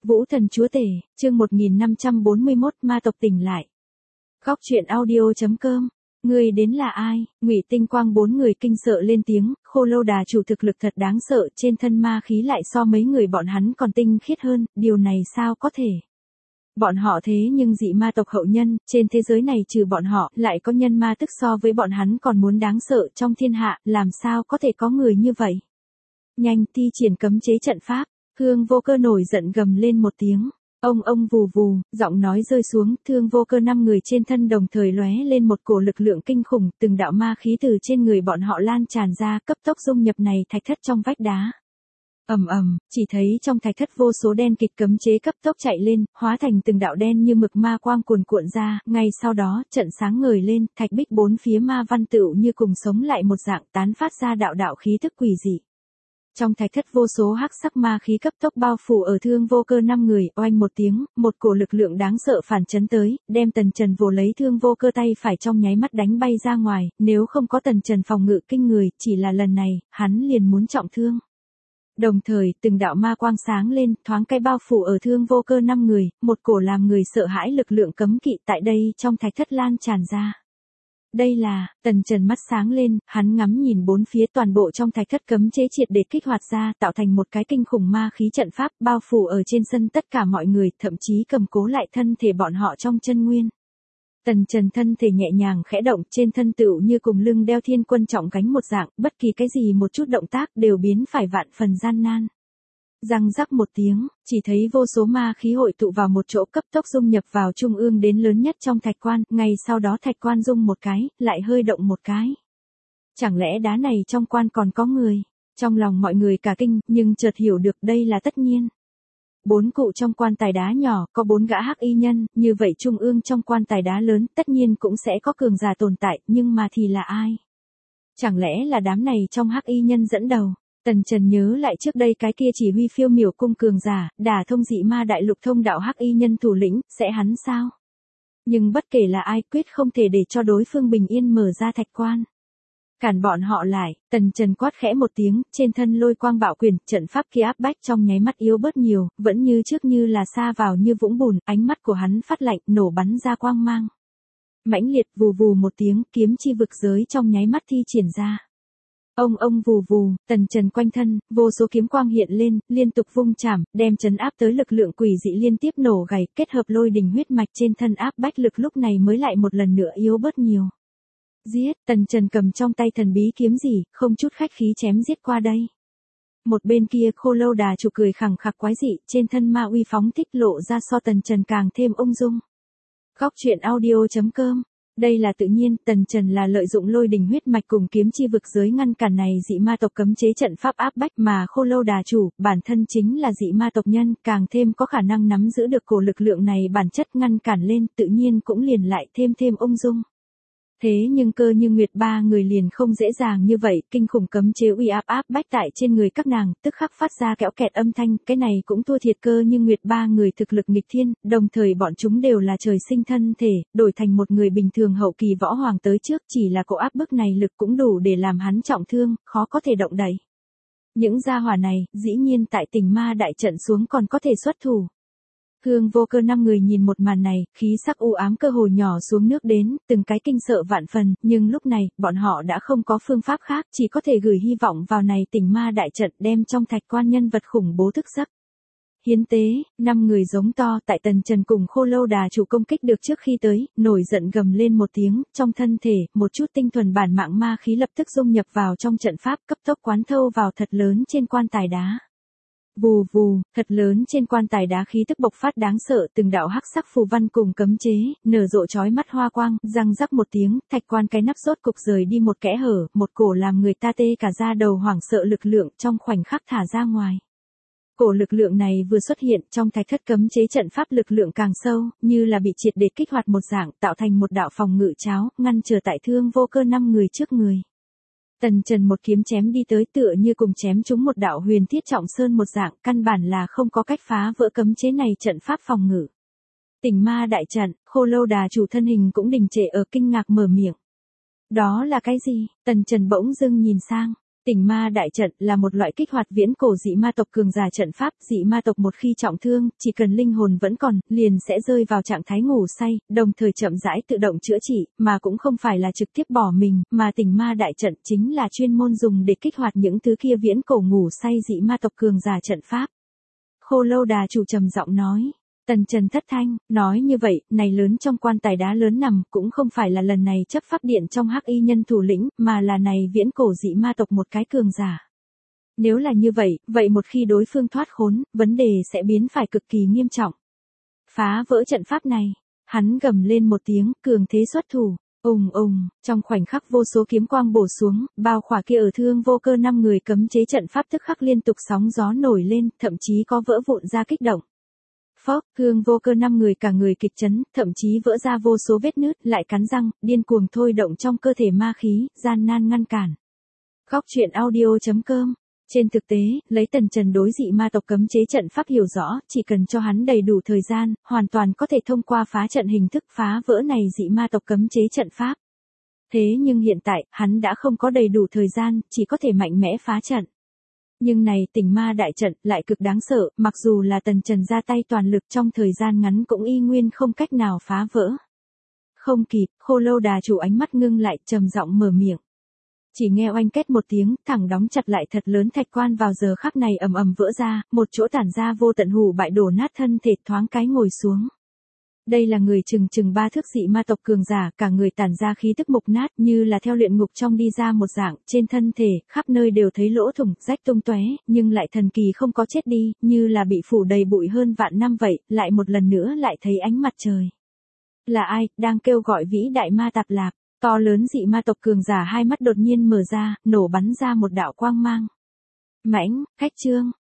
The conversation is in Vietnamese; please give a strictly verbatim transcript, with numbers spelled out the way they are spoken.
Vũ Thần Chúa Tể, chương một nghìn năm trăm bốn mươi mốt, ma tộc tỉnh lại. Góc truyện audio chấm com. Người đến là ai? Ngụy Tinh Quang bốn người kinh sợ lên tiếng, Khô Lâu Đà chủ thực lực thật đáng sợ, trên thân ma khí lại so mấy người bọn hắn còn tinh khiết hơn, điều này sao có thể? Bọn họ thế nhưng dị ma tộc hậu nhân, trên thế giới này trừ bọn họ, lại có nhân ma tức so với bọn hắn còn muốn đáng sợ trong thiên hạ, làm sao có thể có người như vậy? Nhanh thi triển cấm chế trận pháp. Thương Vô Cơ nổi giận gầm lên một tiếng. Ông ông vù vù, giọng nói rơi xuống, Thương Vô Cơ năm người trên thân đồng thời lóe lên một cổ lực lượng kinh khủng, từng đạo ma khí từ trên người bọn họ lan tràn ra, cấp tốc dung nhập này thạch thất trong vách đá. Ầm ầm, chỉ thấy trong thạch thất vô số đen kịt cấm chế cấp tốc chạy lên, hóa thành từng đạo đen như mực ma quang cuồn cuộn ra, ngay sau đó, trận sáng ngời lên, thạch bích bốn phía ma văn tựu như cùng sống lại một dạng tán phát ra đạo đạo khí thức quỷ dị. Trong thạch thất vô số hắc sắc ma khí cấp tốc bao phủ ở Thương Vô Cơ năm người, oanh một tiếng, một cổ lực lượng đáng sợ phản chấn tới, đem Tần Trần vồ lấy Thương Vô Cơ tay phải trong nháy mắt đánh bay ra ngoài, nếu không có Tần Trần phòng ngự kinh người, chỉ là lần này, hắn liền muốn trọng thương. Đồng thời, từng đạo ma quang sáng lên, thoáng cái bao phủ ở Thương Vô Cơ năm người, một cổ làm người sợ hãi lực lượng cấm kỵ tại đây trong thạch thất lan tràn ra. Đây là, Tần Trần mắt sáng lên, hắn ngắm nhìn bốn phía toàn bộ trong thạch thất cấm chế triệt để kích hoạt ra, tạo thành một cái kinh khủng ma khí trận pháp, bao phủ ở trên sân tất cả mọi người, thậm chí cầm cố lại thân thể bọn họ trong chân nguyên. Tần Trần thân thể nhẹ nhàng khẽ động, trên thân tựu như cùng lưng đeo thiên quân trọng gánh một dạng, bất kỳ cái gì một chút động tác đều biến phải vạn phần gian nan. Răng rắc một tiếng, chỉ thấy vô số ma khí hội tụ vào một chỗ cấp tốc dung nhập vào trung ương đến lớn nhất trong thạch quan, ngay sau đó thạch quan rung một cái, lại hơi động một cái. Chẳng lẽ đá này trong quan còn có người? Trong lòng mọi người cả kinh, nhưng chợt hiểu được đây là tất nhiên. Bốn cụ trong quan tài đá nhỏ, có bốn gã hắc y nhân, như vậy trung ương trong quan tài đá lớn, tất nhiên cũng sẽ có cường giả tồn tại, nhưng mà thì là ai? Chẳng lẽ là đám này trong hắc y nhân dẫn đầu? Tần Trần nhớ lại trước đây cái kia chỉ huy phiêu miểu cung cường giả, đả thông dị ma đại lục thông đạo hắc y nhân thủ lĩnh, sẽ hắn sao? Nhưng bất kể là ai, quyết không thể để cho đối phương bình yên mở ra thạch quan. Cản bọn họ lại, Tần Trần quát khẽ một tiếng, trên thân lôi quang bạo quyền, trận pháp kia áp bách trong nháy mắt yếu bớt nhiều, vẫn như trước như là sa vào như vũng bùn, ánh mắt của hắn phát lạnh, nổ bắn ra quang mang. Mãnh liệt vù vù một tiếng, kiếm chi vực giới trong nháy mắt thi triển ra. Ông ông vù vù, Tần Trần quanh thân, vô số kiếm quang hiện lên, liên tục vung chảm, đem trấn áp tới lực lượng quỷ dị liên tiếp nổ gầy, kết hợp lôi đình huyết mạch trên thân áp bách lực lúc này mới lại một lần nữa yếu bớt nhiều. Giết, Tần Trần cầm trong tay thần bí kiếm gì, không chút khách khí chém giết qua đây. Một bên kia Khô Lâu Đà chủ cười khẳng khặc quái dị, trên thân ma uy phóng thích lộ ra so Tần Trần càng thêm ung dung. Góc truyện audio chấm com. Đây là tự nhiên, Tần Trần là lợi dụng lôi đình huyết mạch cùng kiếm chi vực giới ngăn cản này dị ma tộc cấm chế trận pháp áp bách, mà Khô Lâu Đà chủ, bản thân chính là dị ma tộc nhân, càng thêm có khả năng nắm giữ được cổ lực lượng này bản chất ngăn cản lên, tự nhiên cũng liền lại thêm thêm ung dung. Thế nhưng Cơ Như Nguyệt ba người liền không dễ dàng như vậy, kinh khủng cấm chế uy áp áp bách tại trên người các nàng, tức khắc phát ra kẽo kẹt âm thanh, cái này cũng thua thiệt Cơ Như Nguyệt ba người thực lực nghịch thiên, đồng thời bọn chúng đều là trời sinh thân thể, đổi thành một người bình thường hậu kỳ võ hoàng tới trước, chỉ là cổ áp bức này lực cũng đủ để làm hắn trọng thương, khó có thể động đậy. Những gia hỏa này, dĩ nhiên tại Tình Ma đại trận xuống còn có thể xuất thủ. Thương Vô Cơ năm người nhìn một màn này, khí sắc u ám cơ hồ nhỏ xuống nước đến, từng cái kinh sợ vạn phần, nhưng lúc này, bọn họ đã không có phương pháp khác, chỉ có thể gửi hy vọng vào này Tình Ma đại trận đem trong thạch quan nhân vật khủng bố thức giấc. Hiến tế, năm người giống to tại Tần Trần cùng Khô Lâu Đà chủ công kích được trước khi tới, nổi giận gầm lên một tiếng, trong thân thể, một chút tinh thuần bản mạng ma khí lập tức dung nhập vào trong trận pháp, cấp tốc quán thâu vào thật lớn trên quan tài đá. Vù vù, thật lớn trên quan tài đá khí tức bộc phát đáng sợ, từng đạo hắc sắc phù văn cùng cấm chế, nở rộ chói mắt hoa quang, răng rắc một tiếng, thạch quan cái nắp rốt cục rời đi một kẽ hở, một cổ làm người ta tê cả da đầu hoảng sợ lực lượng trong khoảnh khắc thả ra ngoài. Cổ lực lượng này vừa xuất hiện trong thạch thất cấm chế trận pháp lực lượng càng sâu, như là bị triệt để kích hoạt một dạng, tạo thành một đạo phòng ngự cháo, ngăn trở tại Thương Vô Cơ năm người trước người. Tần Trần một kiếm chém đi tới tựa như cùng chém trúng một đạo huyền thiết trọng sơn một dạng, căn bản là không có cách phá vỡ cấm chế này trận pháp phòng ngự. Tình Ma đại trận, Khô Lâu Đà chủ thân hình cũng đình trệ ở kinh ngạc mở miệng. Đó là cái gì? Tần Trần bỗng dưng nhìn sang. Tỉnh ma đại trận là một loại kích hoạt viễn cổ dị ma tộc cường giả trận pháp, dị ma tộc một khi trọng thương, chỉ cần linh hồn vẫn còn, liền sẽ rơi vào trạng thái ngủ say, đồng thời chậm rãi tự động chữa trị, mà cũng không phải là trực tiếp bỏ mình, mà tỉnh ma đại trận chính là chuyên môn dùng để kích hoạt những thứ kia viễn cổ ngủ say dị ma tộc cường giả trận pháp. Khô Lâu Đà chủ trầm giọng nói. Tần Trần thất thanh, nói như vậy, này lớn trong quan tài đá lớn nằm, cũng không phải là lần này chấp pháp điện trong hắc y nhân thủ lĩnh, mà là này viễn cổ dị ma tộc một cái cường giả. Nếu là như vậy, vậy một khi đối phương thoát khốn, vấn đề sẽ biến phải cực kỳ nghiêm trọng. Phá vỡ trận pháp này, hắn gầm lên một tiếng, cường thế xuất thủ. Ùng ùng, trong khoảnh khắc vô số kiếm quang bổ xuống, bao khỏa kia ở Thương Vô Cơ năm người cấm chế trận pháp tức khắc liên tục sóng gió nổi lên, thậm chí có vỡ vụn ra kích động. Phốc, Thương Vô Cơ năm người cả người kịch chấn, thậm chí vỡ ra vô số vết nứt, lại cắn răng, điên cuồng thôi động trong cơ thể ma khí, gian nan ngăn cản. Góc truyện audio chấm com. Trên thực tế, lấy Tần Trần đối dị ma tộc cấm chế trận pháp hiểu rõ, chỉ cần cho hắn đầy đủ thời gian, hoàn toàn có thể thông qua phá trận hình thức phá vỡ này dị ma tộc cấm chế trận pháp. Thế nhưng hiện tại, hắn đã không có đầy đủ thời gian, chỉ có thể mạnh mẽ phá trận. Nhưng này tỉnh ma đại trận lại cực đáng sợ, mặc dù là Tần Trần ra tay toàn lực trong thời gian ngắn cũng y nguyên không cách nào phá vỡ. Không kịp, Khô Lâu Đà chủ ánh mắt ngưng lại, trầm giọng mở miệng. Chỉ nghe oanh két một tiếng, thẳng đóng chặt lại thật lớn thạch quan vào giờ khắc này ầm ầm vỡ ra, một chỗ tản ra vô tận hủ bại đổ nát thân thể thoáng cái ngồi xuống. Đây là người chừng chừng ba thước dị ma tộc cường giả, cả người tản ra khí tức mục nát như là theo luyện ngục trong đi ra một dạng, trên thân thể, khắp nơi đều thấy lỗ thủng, rách tung tóe, nhưng lại thần kỳ không có chết đi, như là bị phủ đầy bụi hơn vạn năm vậy, lại một lần nữa lại thấy ánh mặt trời. Là ai, đang kêu gọi vĩ đại ma tạp lạp? To lớn dị ma tộc cường giả hai mắt đột nhiên mở ra, nổ bắn ra một đạo quang mang. Mãnh, khách trương,